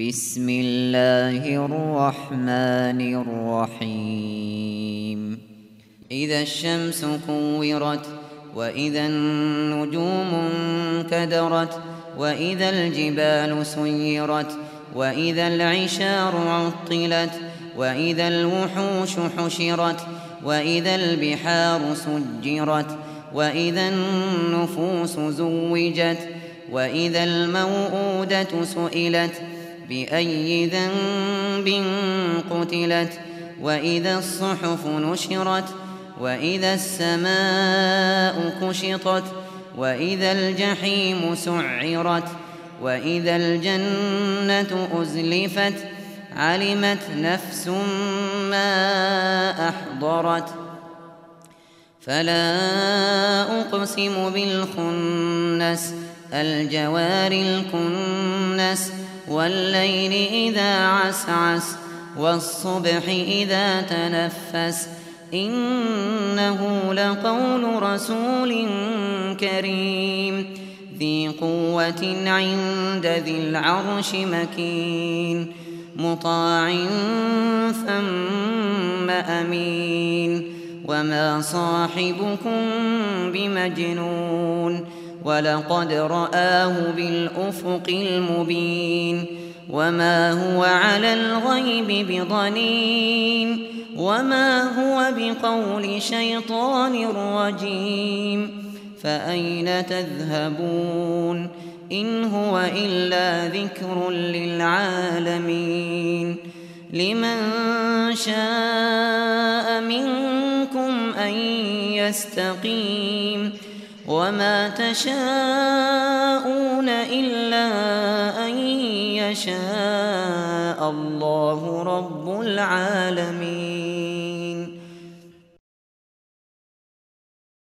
بسم الله الرحمن الرحيم إذا الشمس كورت وإذا النجوم انكدرت وإذا الجبال سيرت وإذا العشار عطلت وإذا الوحوش حشرت وإذا البحار سجرت وإذا النفوس زوجت وإذا الموءودة سئلت بأي ذنب قتلت وإذا الصحف نشرت وإذا السماء كشطت وإذا الجحيم سعرت وإذا الجنة أزلفت علمت نفس ما أحضرت فلا أقسم بالخنس الجوار الكنس والليل إذا عسعس والصبح إذا تنفس إنه لقول رسول كريم ذي قوة عند ذي العرش مكين مطاع ثم أمين وما صاحبكم بمجنون ولقد رآه بالأفق المبين وما هو على الغيب بضنين وما هو بقول شيطان رجيم فأين تذهبون إن هو إلا ذكر للعالمين لمن شاء منكم أن يستقيم وما تشاءون إلا أن يشاء الله رب العالمين.